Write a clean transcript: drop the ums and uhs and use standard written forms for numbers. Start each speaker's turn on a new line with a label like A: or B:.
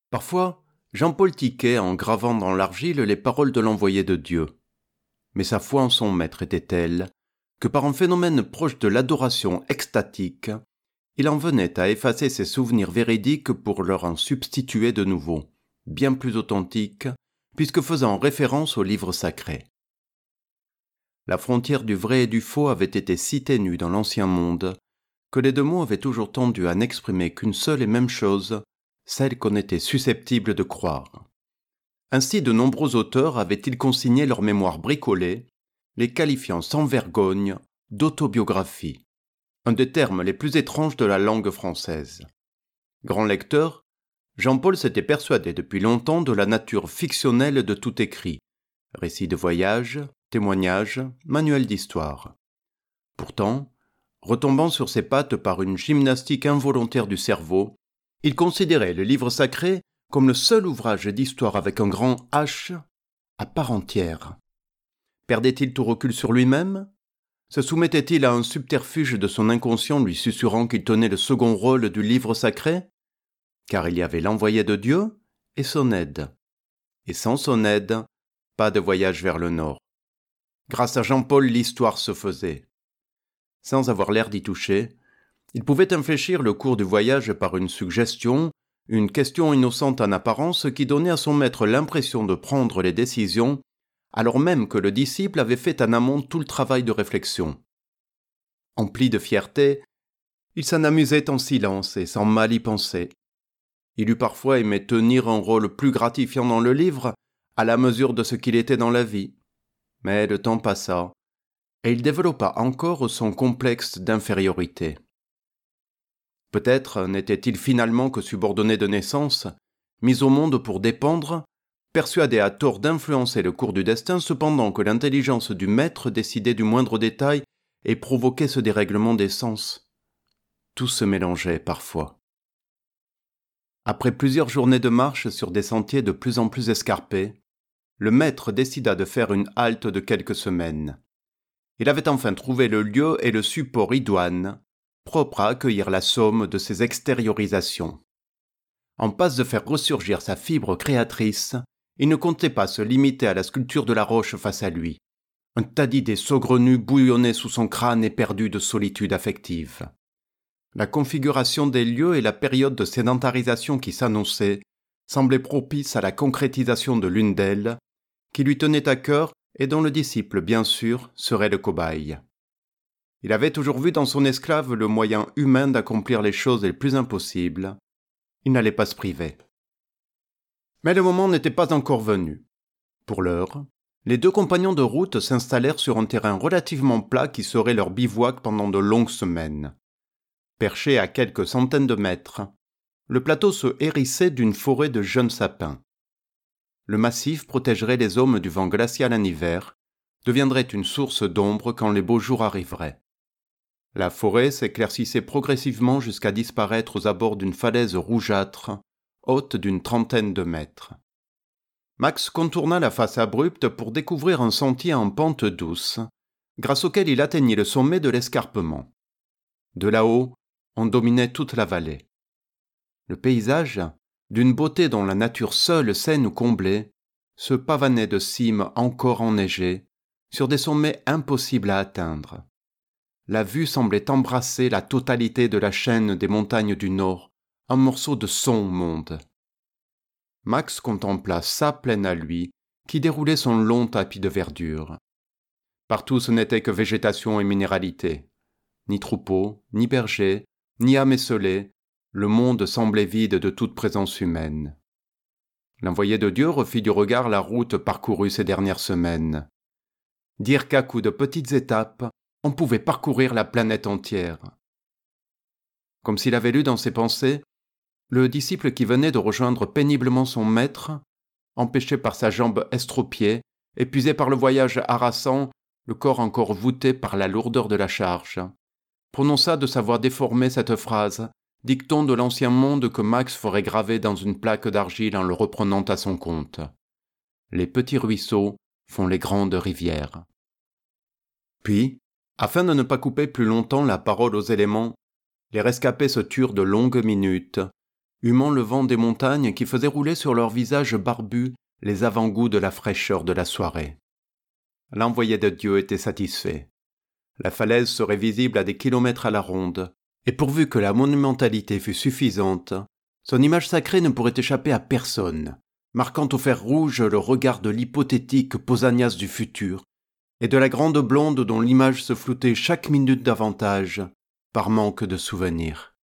A: Parfois, Jean-Paul tiquait en gravant dans l'argile les paroles de l'envoyé de Dieu. Mais sa foi en son maître était telle que par un phénomène proche de l'adoration extatique, il en venait à effacer ses souvenirs véridiques pour leur en substituer de nouveaux, bien plus authentiques, puisque faisant référence au livre sacré. La frontière du vrai et du faux avait été si ténue dans l'ancien monde que les deux mots avaient toujours tendu à n'exprimer qu'une seule et même chose, celle qu'on était susceptible de croire. Ainsi de nombreux auteurs avaient-ils consigné leur mémoire bricolée, les qualifiant sans vergogne d'autobiographie, un des termes les plus étranges de la langue française. Grand lecteur, Jean-Paul s'était persuadé depuis longtemps de la nature fictionnelle de tout écrit, récits de voyage, témoignages, manuels d'histoire. Pourtant, retombant sur ses pattes par une gymnastique involontaire du cerveau, il considérait le livre sacré comme le seul ouvrage d'histoire avec un grand H à part entière. Perdait-il tout recul sur lui-même ? Se soumettait-il à un subterfuge de son inconscient lui susurrant qu'il tenait le second rôle du livre sacré ? Car il y avait l'envoyé de Dieu et son aide. Et sans son aide, pas de voyage vers le nord. Grâce à Jean-Paul, l'histoire se faisait. Sans avoir l'air d'y toucher, il pouvait infléchir le cours du voyage par une suggestion, une question innocente en apparence qui donnait à son maître l'impression de prendre les décisions, alors même que le disciple avait fait en amont tout le travail de réflexion. Empli de fierté, il s'en amusait en silence et sans mal y penser. Il eût parfois aimé tenir un rôle plus gratifiant dans le livre, à la mesure de ce qu'il était dans la vie. Mais le temps passa, et il développa encore son complexe d'infériorité. Peut-être n'était-il finalement que subordonné de naissance, mis au monde pour dépendre, persuadé à tort d'influencer le cours du destin, cependant que l'intelligence du maître décidait du moindre détail et provoquait ce dérèglement des sens. Tout se mélangeait parfois. Après plusieurs journées de marche sur des sentiers de plus en plus escarpés, le maître décida de faire une halte de quelques semaines. Il avait enfin trouvé le lieu et le support idoine, propre à accueillir la somme de ses extériorisations. En passe de faire ressurgir sa fibre créatrice, il ne comptait pas se limiter à la sculpture de la roche face à lui. Un tas d'idées saugrenues bouillonnait sous son crâne éperdu de solitude affective. La configuration des lieux et la période de sédentarisation qui s'annonçait semblaient propices à la concrétisation de l'une d'elles, qui lui tenait à cœur et dont le disciple, bien sûr, serait le cobaye. Il avait toujours vu dans son esclave le moyen humain d'accomplir les choses les plus impossibles. Il n'allait pas se priver. Mais le moment n'était pas encore venu. Pour l'heure, les deux compagnons de route s'installèrent sur un terrain relativement plat qui serait leur bivouac pendant de longues semaines. Perché à quelques centaines de mètres, le plateau se hérissait d'une forêt de jeunes sapins. Le massif protégerait les hommes du vent glacial en hiver, deviendrait une source d'ombre quand les beaux jours arriveraient. La forêt s'éclaircissait progressivement jusqu'à disparaître aux abords d'une falaise rougeâtre, haute d'une trentaine de mètres. Max contourna la face abrupte pour découvrir un sentier en pente douce, grâce auquel il atteignit le sommet de l'escarpement. De là-haut, on dominait toute la vallée. Le paysage, d'une beauté dont la nature seule sait nous combler, se pavanait de cimes encore enneigées, sur des sommets impossibles à atteindre. La vue semblait embrasser la totalité de la chaîne des montagnes du Nord, un morceau de son monde. Max contempla ça pleine à lui, qui déroulait son long tapis de verdure. Partout ce n'était que végétation et minéralité. Ni troupeaux, ni bergers, ni âmes esselées, le monde semblait vide de toute présence humaine. L'envoyé de Dieu refit du regard la route parcourue ces dernières semaines. Dire qu'à coups de petites étapes, on pouvait parcourir la planète entière. Comme s'il avait lu dans ses pensées, le disciple qui venait de rejoindre péniblement son maître, empêché par sa jambe estropiée, épuisé par le voyage harassant, le corps encore voûté par la lourdeur de la charge, prononça de sa voix déformée cette phrase, dicton de l'ancien monde que Max ferait graver dans une plaque d'argile en le reprenant à son compte. Les petits ruisseaux font les grandes rivières. Puis, afin de ne pas couper plus longtemps la parole aux éléments, les rescapés se turent de longues minutes, humant le vent des montagnes qui faisait rouler sur leurs visages barbus les avant-goûts de la fraîcheur de la soirée. L'envoyé de Dieu était satisfait. La falaise serait visible à des kilomètres à la ronde, et pourvu que la monumentalité fût suffisante, son image sacrée ne pourrait échapper à personne, marquant au fer rouge le regard de l'hypothétique Pausanias du futur, et de la grande blonde dont l'image se floutait chaque minute davantage, par manque de souvenirs.